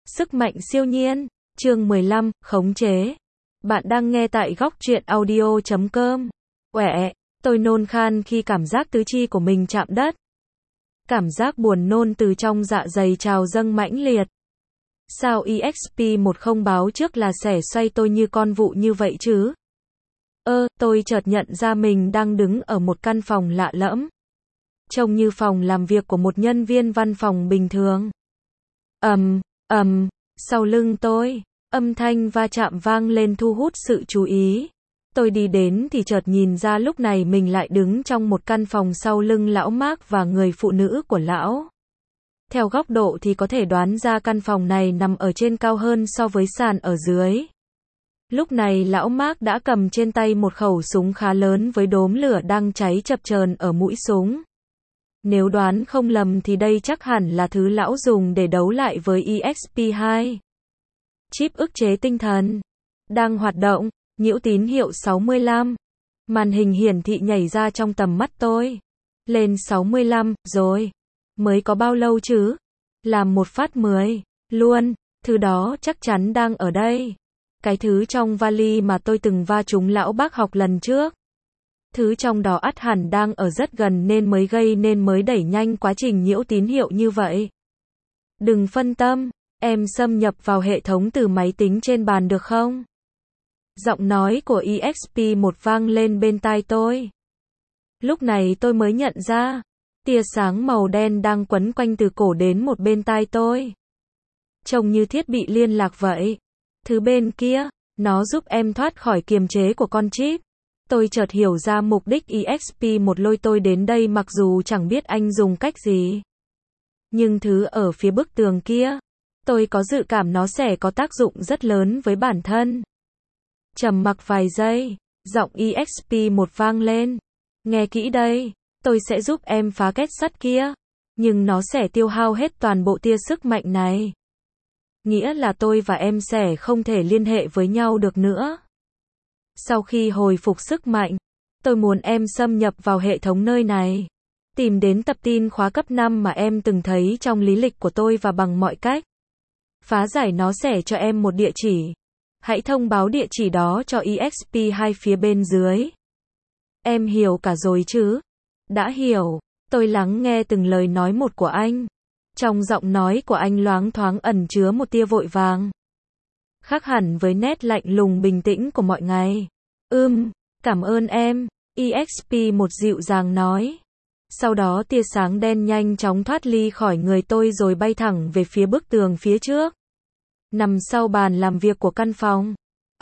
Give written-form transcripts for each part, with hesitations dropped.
Sức mạnh siêu nhiên, chương 15, khống chế. Bạn đang nghe tại góc truyện audio.com. Quẹ, tôi nôn khan khi cảm giác tứ chi của mình chạm đất. Cảm giác buồn nôn từ trong dạ dày trào dâng mãnh liệt. Sao EXP-1 không báo trước là xẻ xoay tôi như con vụ như vậy chứ? Tôi chợt nhận ra mình đang đứng ở một căn phòng lạ lẫm. Trông như phòng làm việc của một nhân viên văn phòng bình thường. Sau lưng tôi, âm thanh va chạm vang lên thu hút sự chú ý. Tôi đi đến thì chợt nhìn ra lúc này mình lại đứng trong một căn phòng sau lưng lão Mark và người phụ nữ của lão. Theo góc độ thì có thể đoán ra căn phòng này nằm ở trên cao hơn so với sàn ở dưới. Lúc này lão Mark đã cầm trên tay một khẩu súng khá lớn với đốm lửa đang cháy chập chờn ở mũi súng. Nếu đoán không lầm thì đây chắc hẳn là thứ lão dùng để đấu lại với EXP-2. Chip ức chế tinh thần đang hoạt động, nhiễu tín hiệu 65. Màn hình hiển thị nhảy ra trong tầm mắt tôi. Lên 65, rồi. Mới có bao lâu chứ? Làm một phát 10. Luôn, thứ đó chắc chắn đang ở đây. Cái thứ trong vali mà tôi từng va trúng lão bác học lần trước. Thứ trong đó ắt hẳn đang ở rất gần nên mới đẩy nhanh quá trình nhiễu tín hiệu như vậy. Đừng phân tâm, em xâm nhập vào hệ thống từ máy tính trên bàn được không? Giọng nói của EXP-1 vang lên bên tai tôi. Lúc này tôi mới nhận ra, tia sáng màu đen đang quấn quanh từ cổ đến một bên tai tôi. Trông như thiết bị liên lạc vậy. Thứ bên kia, nó giúp em thoát khỏi kiềm chế của con chip. Tôi chợt hiểu ra mục đích EXP-1 lôi tôi đến đây mặc dù chẳng biết anh dùng cách gì. Nhưng thứ ở phía bức tường kia, tôi có dự cảm nó sẽ có tác dụng rất lớn với bản thân. Trầm mặc vài giây, giọng EXP-1 vang lên. Nghe kỹ đây, tôi sẽ giúp em phá kết sắt kia. Nhưng nó sẽ tiêu hao hết toàn bộ tia sức mạnh này. Nghĩa là tôi và em sẽ không thể liên hệ với nhau được nữa. Sau khi hồi phục sức mạnh, tôi muốn em xâm nhập vào hệ thống nơi này. Tìm đến tập tin khóa cấp 5 mà em từng thấy trong lý lịch của tôi và bằng mọi cách. Phá giải nó sẽ cho em một địa chỉ. Hãy thông báo địa chỉ đó cho EXP-2 phía bên dưới. Em hiểu cả rồi chứ? Đã hiểu. Tôi lắng nghe từng lời nói một của anh. Trong giọng nói của anh loáng thoáng ẩn chứa một tia vội vàng. Khác hẳn với nét lạnh lùng bình tĩnh của mọi ngày. Cảm ơn em, EXP-1 dịu dàng nói. Sau đó tia sáng đen nhanh chóng thoát ly khỏi người tôi rồi bay thẳng về phía bức tường phía trước. Nằm sau bàn làm việc của căn phòng.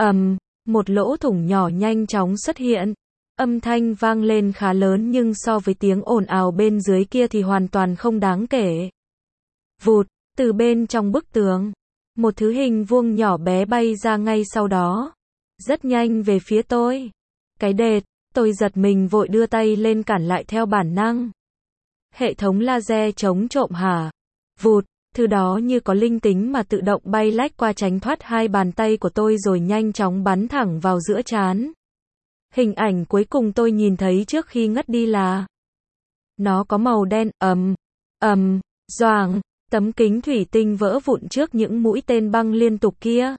Một lỗ thủng nhỏ nhanh chóng xuất hiện. Âm thanh vang lên khá lớn nhưng so với tiếng ồn ào bên dưới kia thì hoàn toàn không đáng kể. Vụt, từ bên trong bức tường. Một thứ hình vuông nhỏ bé bay ra ngay sau đó. Rất nhanh về phía tôi. Cái đệt, tôi giật mình vội đưa tay lên cản lại theo bản năng. Hệ thống laser chống trộm hả? Vụt, thứ đó như có linh tính mà tự động bay lách qua tránh thoát hai bàn tay của tôi rồi nhanh chóng bắn thẳng vào giữa trán. Hình ảnh cuối cùng tôi nhìn thấy trước khi ngất đi là nó có màu đen, doàng. Tấm kính thủy tinh vỡ vụn trước những mũi tên băng liên tục kia.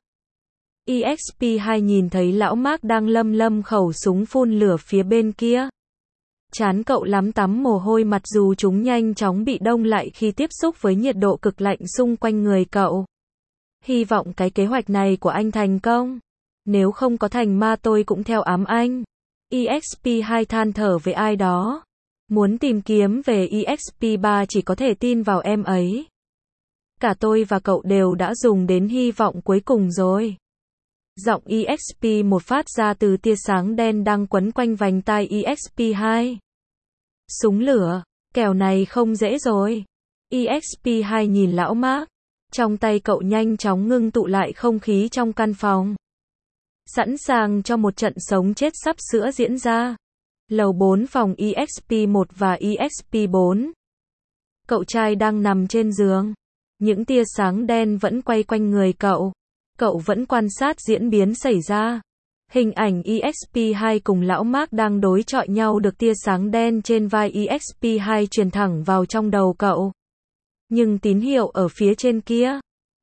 EXP-2 nhìn thấy lão Mark đang lâm khẩu súng phun lửa phía bên kia. Trán cậu lắm tắm mồ hôi mặt dù chúng nhanh chóng bị đông lại khi tiếp xúc với nhiệt độ cực lạnh xung quanh người cậu. Hy vọng cái kế hoạch này của anh thành công. Nếu không có thành ma tôi cũng theo ám anh. EXP-2 than thở với ai đó. Muốn tìm kiếm về EXP-3 chỉ có thể tin vào em ấy. Cả tôi và cậu đều đã dùng đến hy vọng cuối cùng rồi. Giọng EXP-1 phát ra từ tia sáng đen đang quấn quanh vành tai EXP-2. Súng lửa, kèo này không dễ rồi. EXP-2 nhìn lão Mark. Trong tay cậu nhanh chóng ngưng tụ lại không khí trong căn phòng. Sẵn sàng cho một trận sống chết sắp sửa diễn ra. Lầu 4 phòng EXP-1 và EXP-4. Cậu trai đang nằm trên giường. Những tia sáng đen vẫn quay quanh người cậu. Cậu vẫn quan sát diễn biến xảy ra. Hình ảnh EXP-2 cùng lão Mark đang đối chọi nhau được tia sáng đen trên vai EXP-2 truyền thẳng vào trong đầu cậu. Nhưng tín hiệu ở phía trên kia,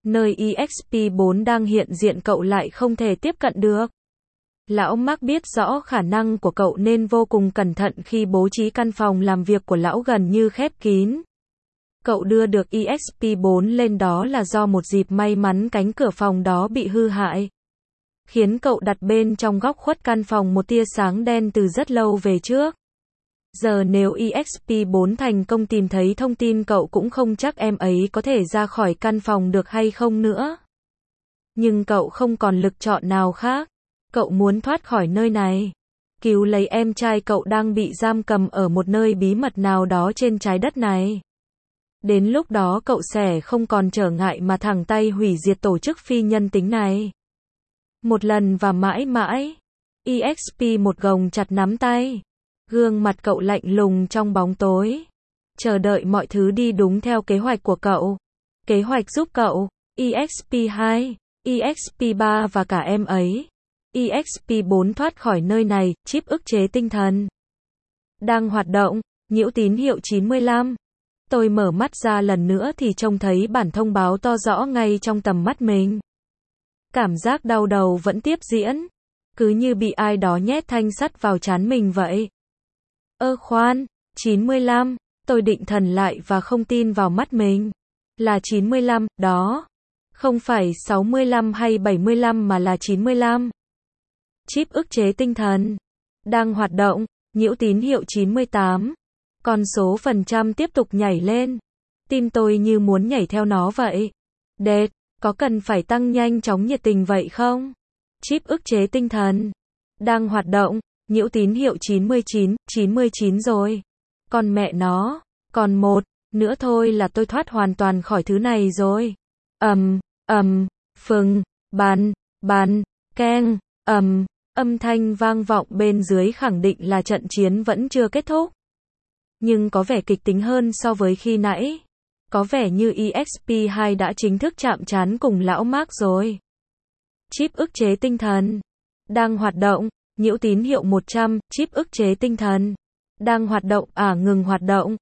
Nơi EXP4 đang hiện diện cậu lại không thể tiếp cận được. Lão Mark biết rõ khả năng của cậu nên vô cùng cẩn thận khi bố trí căn phòng làm việc của lão gần như khép kín. Cậu đưa được EXP4 lên đó là do một dịp may mắn cánh cửa phòng đó bị hư hại, khiến cậu đặt bên trong góc khuất căn phòng một tia sáng đen từ rất lâu về trước. Giờ nếu EXP4 thành công tìm thấy thông tin cậu cũng không chắc em ấy có thể ra khỏi căn phòng được hay không nữa. Nhưng cậu không còn lựa chọn nào khác. Cậu muốn thoát khỏi nơi này, cứu lấy em trai cậu đang bị giam cầm ở một nơi bí mật nào đó trên trái đất này. Đến lúc đó cậu sẽ không còn trở ngại mà thẳng tay hủy diệt tổ chức phi nhân tính này. Một lần và mãi mãi. EXP1 gồng chặt nắm tay. Gương mặt cậu lạnh lùng trong bóng tối. Chờ đợi mọi thứ đi đúng theo kế hoạch của cậu. Kế hoạch giúp cậu, EXP2, EXP3 và cả em ấy. EXP4 thoát khỏi nơi này, chip ức chế tinh thần đang hoạt động, nhiễu tín hiệu 95. Tôi mở mắt ra lần nữa thì trông thấy bản thông báo to rõ ngay trong tầm mắt mình. Cảm giác đau đầu vẫn tiếp diễn, cứ như bị ai đó nhét thanh sắt vào trán mình vậy. Khoan, 95, tôi định thần lại và không tin vào mắt mình. Là 95, đó. Không phải 65 hay 75 mà là 95. Chip ức chế tinh thần đang hoạt động, nhiễu tín hiệu 98. Con số phần trăm tiếp tục nhảy lên. Tim tôi như muốn nhảy theo nó vậy. Đệt, có cần phải tăng nhanh chóng nhiệt tình vậy không? Chip ức chế tinh thần đang hoạt động, nhiễu tín hiệu 99, 99 rồi. Còn mẹ nó, còn một nữa thôi là tôi thoát hoàn toàn khỏi thứ này rồi. Phừng, bàn, keng, âm thanh vang vọng bên dưới khẳng định là trận chiến vẫn chưa kết thúc. Nhưng có vẻ kịch tính hơn so với khi nãy. Có vẻ như EXP2 đã chính thức chạm trán cùng lão Mark rồi. Chip ức chế tinh thần đang hoạt động, nhiễu tín hiệu 100, chip ức chế tinh thần đang hoạt động, ngừng hoạt động.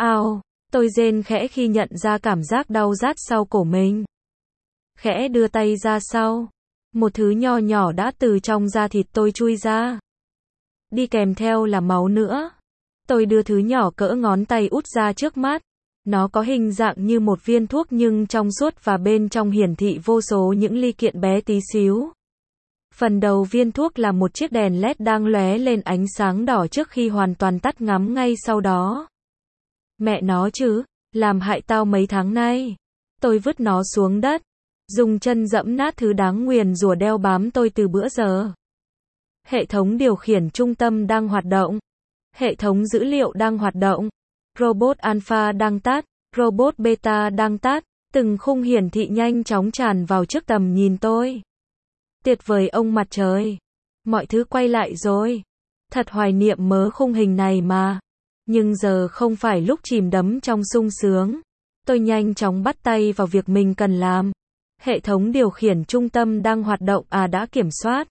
Tôi rên khẽ khi nhận ra cảm giác đau rát sau cổ mình. Khẽ đưa tay ra sau. Một thứ nho nhỏ đã từ trong da thịt tôi chui ra. Đi kèm theo là máu nữa. Tôi đưa thứ nhỏ cỡ ngón tay út ra trước mắt. Nó có hình dạng như một viên thuốc nhưng trong suốt và bên trong hiển thị vô số những ly kiện bé tí xíu. Phần đầu viên thuốc là một chiếc đèn LED đang lóe lên ánh sáng đỏ trước khi hoàn toàn tắt ngắm ngay sau đó. Mẹ nó chứ, làm hại tao mấy tháng nay. Tôi vứt nó xuống đất. Dùng chân dẫm nát thứ đáng nguyền rủa đeo bám tôi từ bữa giờ. Hệ thống điều khiển trung tâm đang hoạt động. Hệ thống dữ liệu đang hoạt động. Robot Alpha đang tắt. Robot Beta đang tắt. Từng khung hiển thị nhanh chóng tràn vào trước tầm nhìn tôi. Tuyệt vời ông mặt trời. Mọi thứ quay lại rồi. Thật hoài niệm mớ khung hình này mà. Nhưng giờ không phải lúc chìm đắm trong sung sướng. Tôi nhanh chóng bắt tay vào việc mình cần làm. Hệ thống điều khiển trung tâm đang hoạt động, đã kiểm soát.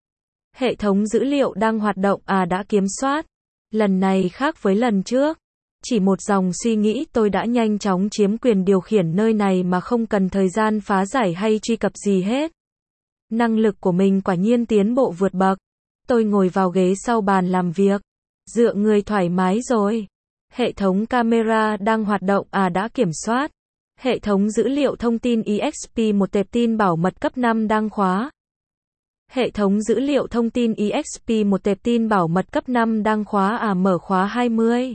Hệ thống dữ liệu đang hoạt động, đã kiểm soát. Lần này khác với lần trước. Chỉ một dòng suy nghĩ tôi đã nhanh chóng chiếm quyền điều khiển nơi này mà không cần thời gian phá giải hay truy cập gì hết. Năng lực của mình quả nhiên tiến bộ vượt bậc. Tôi ngồi vào ghế sau bàn làm việc. Dựa người thoải mái rồi. Hệ thống camera đang hoạt động, đã kiểm soát. Hệ thống dữ liệu thông tin EXP1 tệp tin bảo mật cấp 5 đang khóa. Hệ thống dữ liệu thông tin EXP1 tệp tin bảo mật cấp 5 đang khóa, mở khóa 20.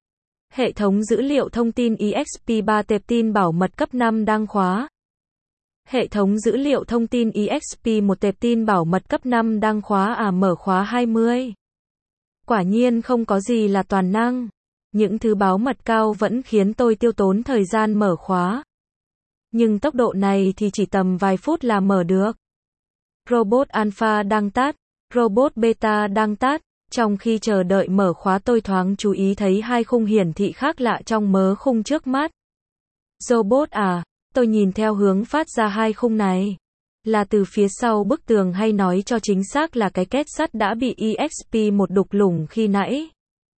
Hệ thống dữ liệu thông tin EXP3 tệp tin bảo mật cấp 5 đang khóa. Hệ thống dữ liệu thông tin EXP1 tệp tin bảo mật cấp 5 đang khóa, mở khóa 20. Quả nhiên không có gì là toàn năng. Những thứ báo mật cao vẫn khiến tôi tiêu tốn thời gian mở khóa. Nhưng tốc độ này thì chỉ tầm vài phút là mở được. Robot Alpha đang tắt. Robot Beta đang tắt. Trong khi chờ đợi mở khóa tôi thoáng chú ý thấy hai khung hiển thị khác lạ trong mớ khung trước mắt. Robot tôi nhìn theo hướng phát ra hai khung này. Là từ phía sau bức tường hay nói cho chính xác là cái két sắt đã bị EXP1 đục lủng khi nãy.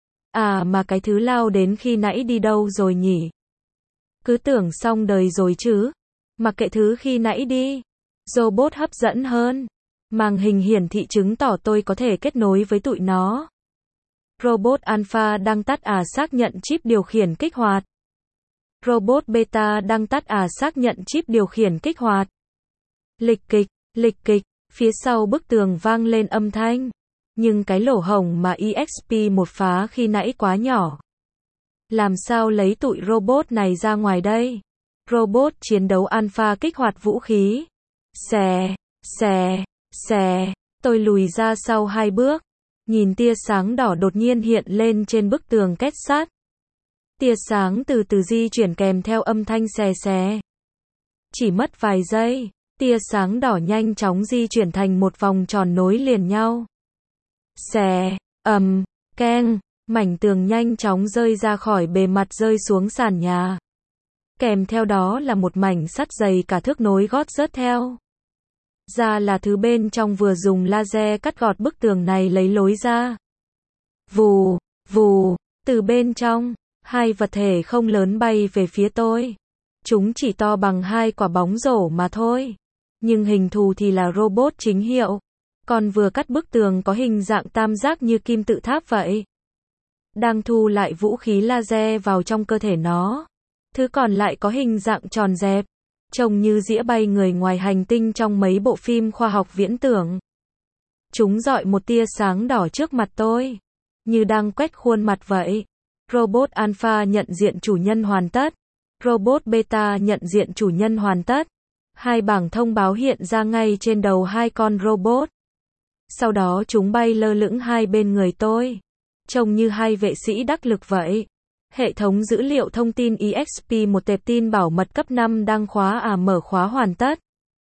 Mà cái thứ lao đến khi nãy đi đâu rồi nhỉ? Cứ tưởng xong đời rồi chứ. Mặc kệ thứ khi nãy đi. Robot hấp dẫn hơn. Màn hình hiển thị chứng tỏ tôi có thể kết nối với tụi nó. Robot Alpha đang tắt xác nhận chip điều khiển kích hoạt. Robot Beta đang tắt xác nhận chip điều khiển kích hoạt. Lịch kịch, phía sau bức tường vang lên âm thanh. Nhưng cái lỗ hổng mà EXP-1 phá khi nãy quá nhỏ. Làm sao lấy tụi robot này ra ngoài đây? Robot chiến đấu Alpha kích hoạt vũ khí. Xè, tôi lùi ra sau 2 bước. Nhìn tia sáng đỏ đột nhiên hiện lên trên bức tường kết sắt. Tia sáng từ từ di chuyển kèm theo âm thanh xè. Chỉ mất vài giây, tia sáng đỏ nhanh chóng di chuyển thành một vòng tròn nối liền nhau. Keng, mảnh tường nhanh chóng rơi ra khỏi bề mặt rơi xuống sàn nhà. Kèm theo đó là một mảnh sắt dày cả thước nối gót rớt theo. Ra là thứ bên trong vừa dùng laser cắt gọt bức tường này lấy lối ra. Vù, từ bên trong, 2 vật thể không lớn bay về phía tôi. Chúng chỉ to bằng 2 quả bóng rổ mà thôi. Nhưng hình thù thì là robot chính hiệu. Còn vừa cắt bức tường có hình dạng tam giác như kim tự tháp vậy. Đang thu lại vũ khí laser vào trong cơ thể nó. Thứ còn lại có hình dạng tròn dẹp. Trông như dĩa bay người ngoài hành tinh trong mấy bộ phim khoa học viễn tưởng. Chúng rọi một tia sáng đỏ trước mặt tôi. Như đang quét khuôn mặt vậy. Robot Alpha nhận diện chủ nhân hoàn tất. Robot Beta nhận diện chủ nhân hoàn tất. 2 bảng thông báo hiện ra ngay trên đầu 2 con robot. Sau đó chúng bay lơ lửng hai bên người tôi. Trông như 2 vệ sĩ đắc lực vậy. Hệ thống dữ liệu thông tin EXP-1 tệp tin bảo mật cấp 5 đang mở khóa hoàn tất.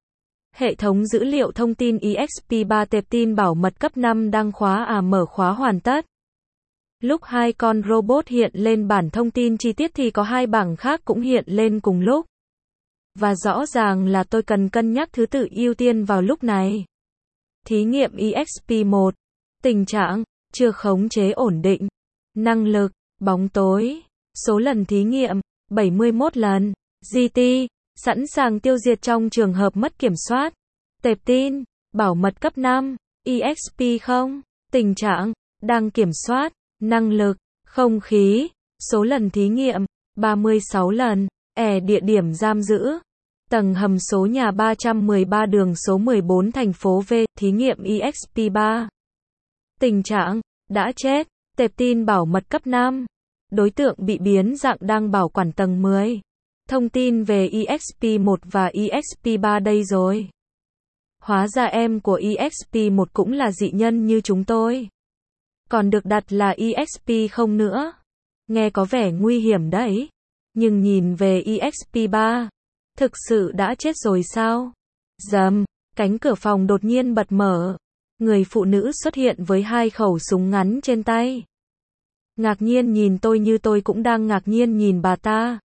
Hệ thống dữ liệu thông tin EXP-3 tệp tin bảo mật cấp 5 đang mở khóa hoàn tất. Lúc 2 con robot hiện lên bản thông tin chi tiết thì có 2 bảng khác cũng hiện lên cùng lúc. Và rõ ràng là tôi cần cân nhắc thứ tự ưu tiên vào lúc này. Thí nghiệm EXP-1. Tình trạng, chưa khống chế ổn định. Năng lực, bóng tối. Số lần thí nghiệm, 71 lần. GT, sẵn sàng tiêu diệt trong trường hợp mất kiểm soát. Tệp tin, bảo mật cấp 5. EXP-0. Tình trạng, đang kiểm soát. Năng lực, không khí. Số lần thí nghiệm, 36 lần. Địa điểm giam giữ. Tầng hầm số nhà 313 đường số 14 thành phố V. Thí nghiệm EXP-3. Tình trạng, đã chết. Tệp tin bảo mật cấp 5. Đối tượng bị biến dạng đang bảo quản tầng 10. Thông tin về EXP-1 và EXP-3 đây rồi. Hóa ra em của EXP-1 cũng là dị nhân như chúng tôi. Còn được đặt là EXP-0 nữa. Nghe có vẻ nguy hiểm đấy. Nhưng nhìn về EXP-3, thực sự đã chết rồi sao? Rầm, cánh cửa phòng đột nhiên bật mở. Người phụ nữ xuất hiện với 2 khẩu súng ngắn trên tay. Ngạc nhiên nhìn tôi như tôi cũng đang ngạc nhiên nhìn bà ta.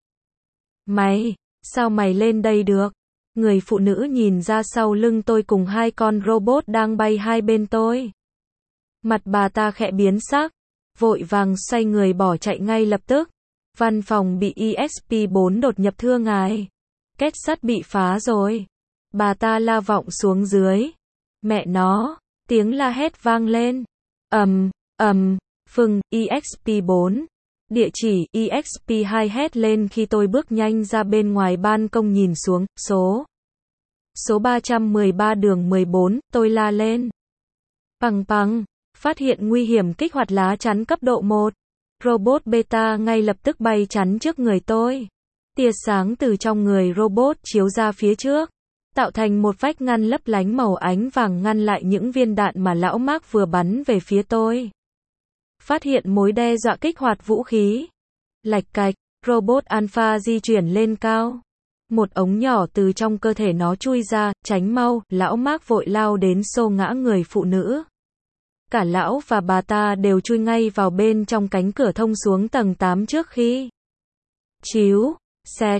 Sao mày lên đây được? Người phụ nữ nhìn ra sau lưng tôi cùng 2 con robot đang bay hai bên tôi. Mặt bà ta khẽ biến sắc, vội vàng xoay người bỏ chạy ngay lập tức. Văn phòng bị EXP-4 đột nhập thưa ngài. Kết sắt bị phá rồi. Bà ta la vọng xuống dưới. Mẹ nó, tiếng la hét vang lên. Phừng, EXP-4. Địa chỉ EXP-2 hét lên khi tôi bước nhanh ra bên ngoài ban công nhìn xuống. Số 313 đường 14, tôi la lên. Pằng, phát hiện nguy hiểm kích hoạt lá chắn cấp độ 1. Robot Beta ngay lập tức bay chắn trước người tôi. Tia sáng từ trong người robot chiếu ra phía trước, tạo thành một vách ngăn lấp lánh màu ánh vàng ngăn lại những viên đạn mà lão Mark vừa bắn về phía tôi. Phát hiện mối đe dọa kích hoạt vũ khí. Lạch cạch, robot Alpha di chuyển lên cao. Một ống nhỏ từ trong cơ thể nó chui ra, tránh mau, lão Mark vội lao đến xô ngã người phụ nữ. Cả lão và bà ta đều chui ngay vào bên trong cánh cửa thông xuống tầng 8 trước khi. Chíu, xẹt,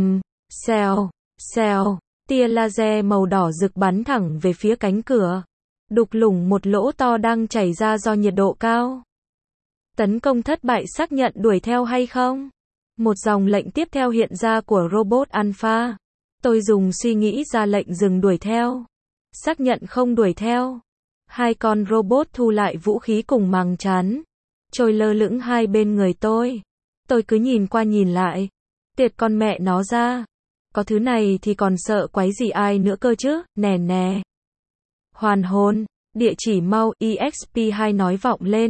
xèo, tia laser màu đỏ rực bắn thẳng về phía cánh cửa. Đục lủng một lỗ to đang chảy ra do nhiệt độ cao. Tấn công thất bại, xác nhận đuổi theo hay không? Một dòng lệnh tiếp theo hiện ra của robot Alpha. Tôi dùng suy nghĩ ra lệnh dừng đuổi theo. Xác nhận không đuổi theo. Hai con robot thu lại vũ khí cùng màng trán, trôi lơ lửng hai bên người tôi. Tôi cứ nhìn qua nhìn lại. Tiệt con mẹ nó ra. Có thứ này thì còn sợ quái gì ai nữa cơ chứ, nè nè. Hoàn hồn, địa chỉ mau, EXP2 nói vọng lên,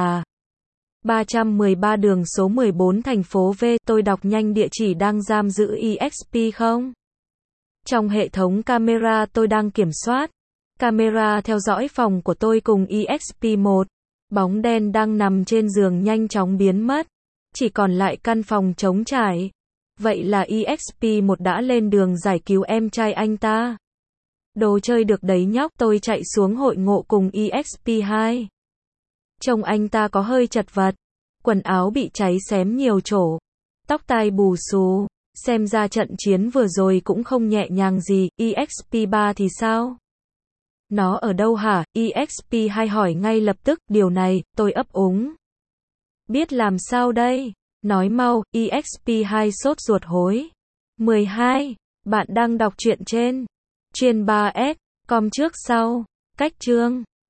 313 đường số 14 thành phố V, tôi đọc nhanh địa chỉ đang giam giữ EXP không? Trong hệ thống camera tôi đang kiểm soát. Camera theo dõi phòng của tôi cùng EXP1. Bóng đen đang nằm trên giường nhanh chóng biến mất. Chỉ còn lại căn phòng trống trải. Vậy là EXP1 đã lên đường giải cứu em trai anh ta. Đồ chơi được đấy nhóc, tôi chạy xuống hội ngộ cùng EXP2. Trông anh ta có hơi chật vật. Quần áo bị cháy xém nhiều chỗ. Tóc tai bù xù. Xem ra trận chiến vừa rồi cũng không nhẹ nhàng gì. EXP3 thì sao? Nó ở đâu hả? EXP2 hỏi ngay lập tức. Điều này, tôi ấp úng. Biết làm sao đây? Nói mau, EXP2 sốt ruột hối. 12. Bạn đang đọc truyện trên Chuyên 3S, com trước sau. Cách chương